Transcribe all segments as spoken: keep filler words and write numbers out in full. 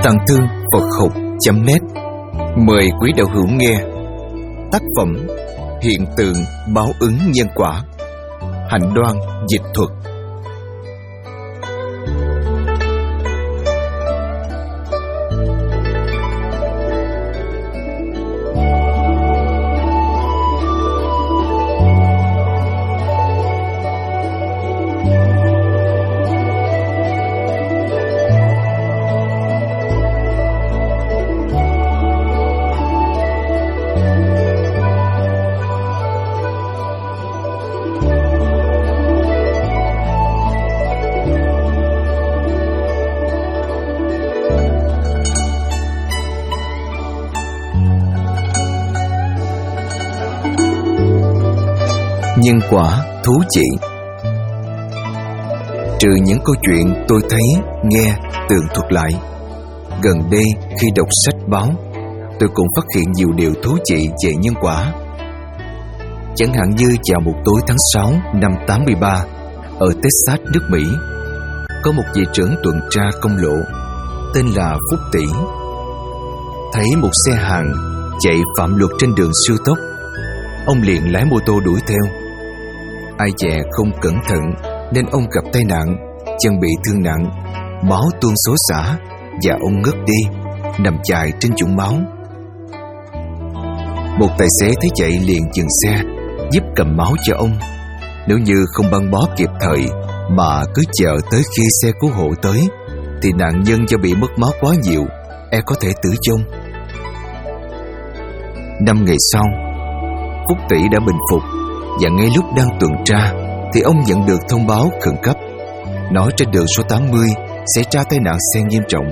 Tàng Thư Phật Học chấm net mời quý đạo hữu nghe tác phẩm Hiện tượng báo ứng nhân quả, Hạnh Đoan dịch thuật. Nhân quả thú vị. Trừ những câu chuyện tôi thấy, nghe, tường thuật lại, gần đây khi đọc sách báo, tôi cũng phát hiện nhiều điều thú vị về nhân quả. Chẳng hạn như vào một tối tháng sáu năm tám mươi ba, ở Texas, nước Mỹ, có một vị trưởng tuần tra công lộ tên là Phúc Tỷ, thấy một xe hàng chạy phạm luật trên đường siêu tốc. Ông liền lái mô tô đuổi theo. Ai dè không cẩn thận nên ông gặp tai nạn, chân bị thương nặng, máu tuôn xối xả và ông ngất đi, nằm chài trên vũng máu. Một tài xế thấy vậy liền dừng xe, giúp cầm máu cho ông. Nếu như không băng bó kịp thời mà cứ chờ tới khi xe cứu hộ tới, thì nạn nhân do bị mất máu quá nhiều, e có thể tử vong. Năm ngày sau, Phúc Tỷ đã bình phục, và ngay lúc đang tuần tra thì ông nhận được thông báo khẩn cấp nói trên đường số tám mươi xảy ra tai nạn xe nghiêm trọng.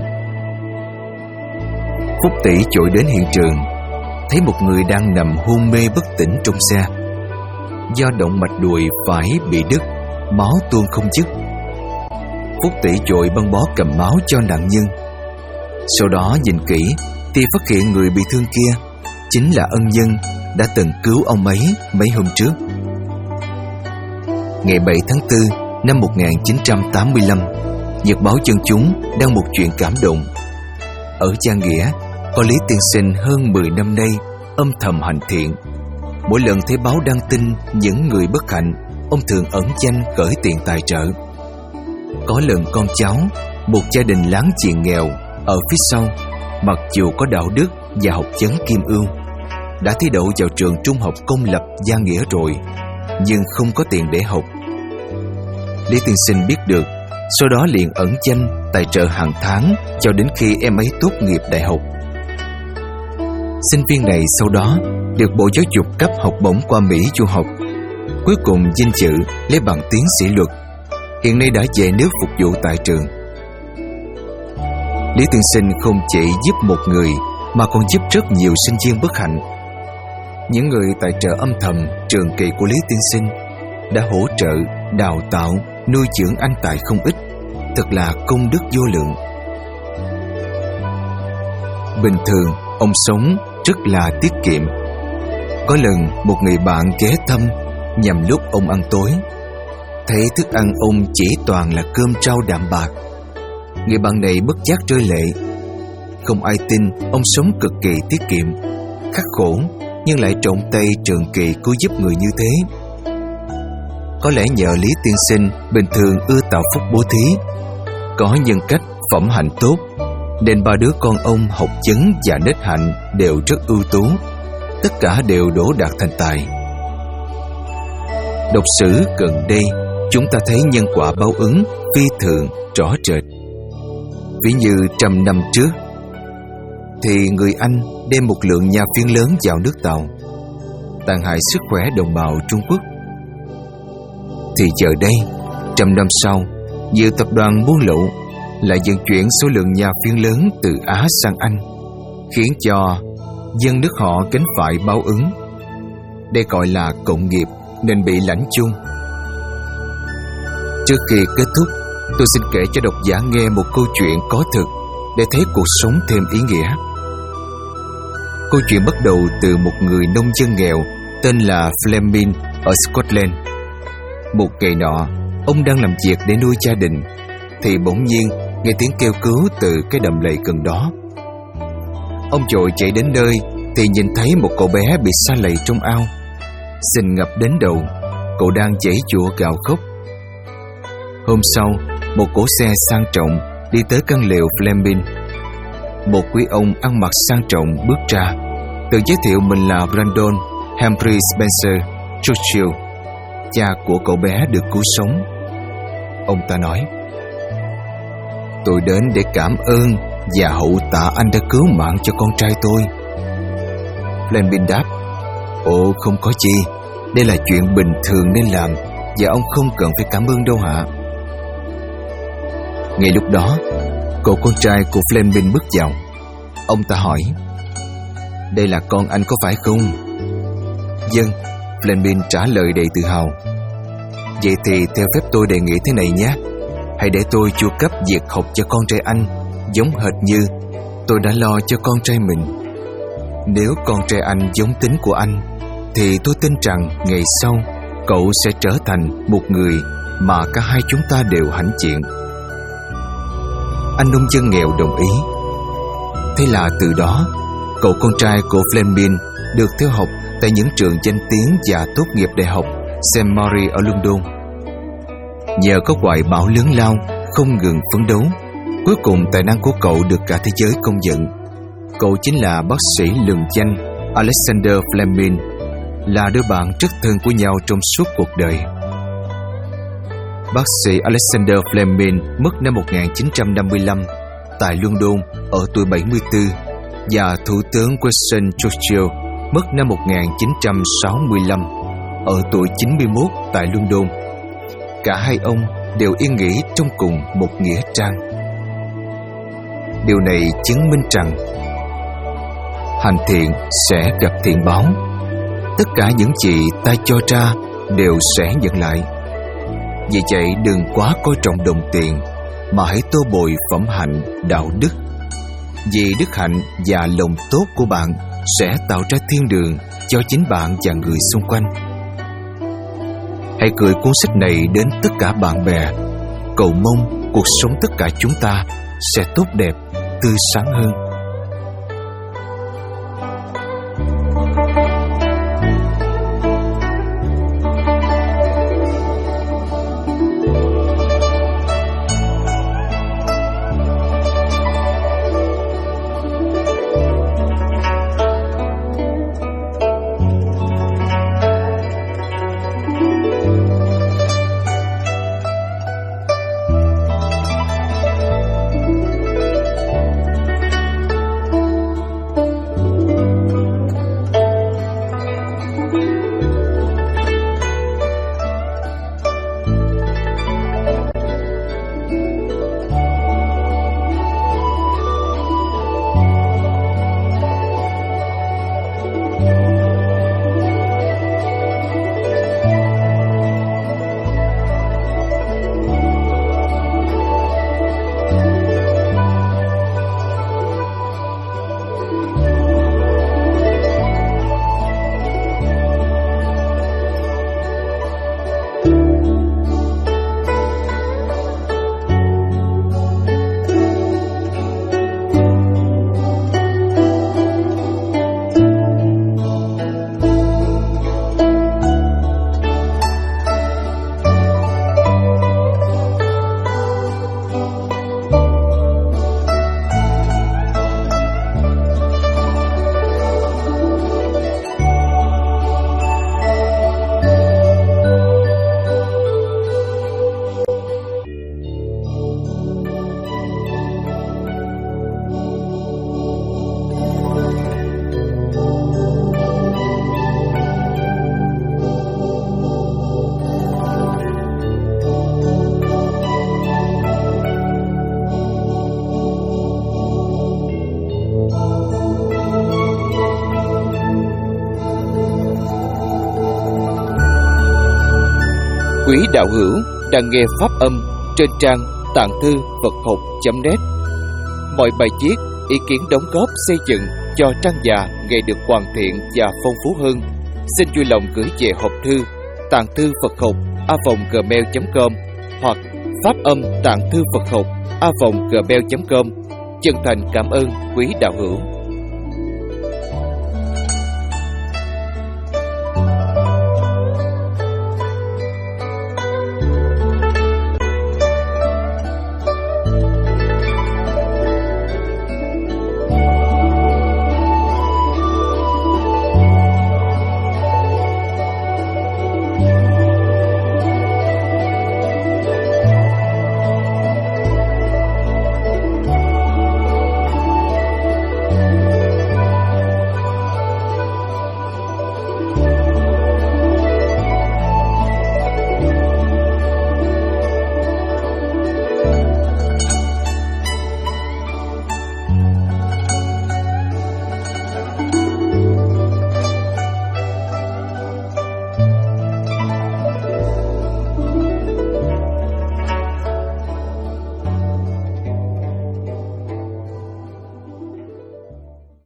Phúc Tỷ vội đến hiện trường, thấy một người đang nằm hôn mê bất tỉnh trong xe. Do động mạch đùi phải bị đứt, máu tuôn không dứt. Phúc Tỷ vội băng bó cầm máu cho nạn nhân. Sau đó nhìn kỹ thì phát hiện người bị thương kia chính là ân nhân đã từng cứu ông ấy mấy hôm trước. Ngày bảy tháng tư năm một nghìn chín trăm tám mươi lăm, Nhật báo Dân Chúng đăng một chuyện cảm động. Ở Gia Nghĩa, có Lý Tiên Sinh hơn mười năm nay âm thầm hành thiện. Mỗi lần thấy báo đăng tin những người bất hạnh, ông thường ẩn danh gửi tiền tài trợ. Có lần con cháu một gia đình láng giềng nghèo ở phía sau, mặc dù có đạo đức và học vấn kim ưu, đã thi đậu vào trường trung học công lập Gia Nghĩa rồi, nhưng không có tiền để học. Lý Tiên Sinh biết được, sau đó liền ẩn danh tài trợ hàng tháng cho đến khi em ấy tốt nghiệp đại học. Sinh viên này sau đó được Bộ Giáo dục cấp học bổng qua Mỹ du học, cuối cùng vinh dự lấy bằng tiến sĩ luật, hiện nay đã về nước phục vụ tại trường. Lý Tiên Sinh không chỉ giúp một người mà còn giúp rất nhiều sinh viên bất hạnh. Những người tài trợ âm thầm trường kỳ của Lý Tiên Sinh đã hỗ trợ, đào tạo, nuôi dưỡng anh tài không ít, thật là công đức vô lượng. Bình thường, ông sống rất là tiết kiệm. Có lần một người bạn ghé thăm nhằm lúc ông ăn tối, thấy thức ăn ông chỉ toàn là cơm rau đạm bạc. Người bạn này bất giác rơi lệ. Không ai tin ông sống cực kỳ tiết kiệm, khắc khổ, nhưng lại trộn tay trường kỳ cứu giúp người như thế. Có lẽ nhờ Lý Tiên Sinh bình thường ưa tạo phúc bố thí, có nhân cách phẩm hạnh tốt, nên ba đứa con ông học vấn và nết hạnh đều rất ưu tú, tất cả đều đỗ đạt thành tài. Đọc sử gần đây, chúng ta thấy nhân quả báo ứng phi thường rõ rệt. Ví như trăm năm trước, thì người Anh đem một lượng nhà phiên lớn vào nước Tàu, tàn hại sức khỏe đồng bào Trung Quốc. Thì giờ đây, trăm năm sau, nhiều tập đoàn buôn lậu lại vận chuyển số lượng nhà phiên lớn từ Á sang Anh, khiến cho dân nước họ gánh phải báo ứng. Đây gọi là cộng nghiệp nên bị lãnh chung. Trước khi kết thúc, tôi xin kể cho độc giả nghe một câu chuyện có thực để thấy cuộc sống thêm ý nghĩa. Câu chuyện bắt đầu từ một người nông dân nghèo tên là Fleming ở Scotland. Một ngày nọ, ông đang làm việc để nuôi gia đình, thì bỗng nhiên nghe tiếng kêu cứu từ cái đầm lầy gần đó. Ông vội chạy đến nơi thì nhìn thấy một cậu bé bị sa lầy trong ao, sình ngập đến đầu. Cậu đang giãy giụa gào khóc. Hôm sau, một cỗ xe sang trọng đi tới căn lều Fleming. Một quý ông ăn mặc sang trọng bước ra, tự giới thiệu mình là Brandon Humphrey Spencer Churchill, cha của cậu bé được cứu sống. Ông ta nói: "Tôi đến để cảm ơn và hậu tạ anh đã cứu mạng cho con trai tôi." Fleming đáp: "Ồ, không có chi, đây là chuyện bình thường nên làm, và ông không cần phải cảm ơn đâu hả?" Ngay lúc đó, cậu con trai của Fleming bước vào. Ông ta hỏi: "Đây là con anh có phải không?" "Vâng," Fleming trả lời đầy tự hào. "Vậy thì theo phép tôi đề nghị thế này nhé. Hãy để tôi chu cấp việc học cho con trai anh, giống hệt như tôi đã lo cho con trai mình. Nếu con trai anh giống tính của anh, thì tôi tin rằng ngày sau cậu sẽ trở thành một người mà cả hai chúng ta đều hãnh diện." Anh nông dân nghèo đồng ý. Thế là từ đó, cậu con trai của Fleming được theo học tại những trường danh tiếng và tốt nghiệp đại học Saint Mary ở London. Nhờ có hoài bão lớn lao, không ngừng phấn đấu, cuối cùng tài năng của cậu được cả thế giới công nhận. Cậu chính là bác sĩ lừng danh Alexander Fleming, là đứa bạn rất thân của nhau trong suốt cuộc đời. Bác sĩ Alexander Fleming mất năm một nghìn chín trăm năm mươi lăm tại London ở tuổi bảy mươi tư, và Thủ tướng Winston Churchill mất năm một nghìn chín trăm sáu mươi lăm ở tuổi chín mươi mốt tại London. Cả hai ông đều yên nghỉ trong cùng một nghĩa trang. Điều này chứng minh rằng hành thiện sẽ gặp thiện báo. Tất cả những gì ta cho ra đều sẽ nhận lại. Vì vậy đừng quá coi trọng đồng tiền, mà hãy tô bồi phẩm hạnh, đạo đức. Vì đức hạnh và lòng tốt của bạn sẽ tạo ra thiên đường cho chính bạn và người xung quanh. Hãy gửi cuốn sách này đến tất cả bạn bè. Cầu mong cuộc sống tất cả chúng ta sẽ tốt đẹp, tươi sáng hơn. Quý đạo hữu đang nghe pháp âm trên trang tạng thư Phật học chấm net. Mọi bài viết, ý kiến đóng góp xây dựng cho trang già ngày được hoàn thiện và phong phú hơn, xin vui lòng gửi về hộp thư tạng thư Phật học a vòng gmail chấm com hoặc pháp âm tạng thư Phật học a vòng gmail chấm com. Chân thành cảm ơn quý đạo hữu.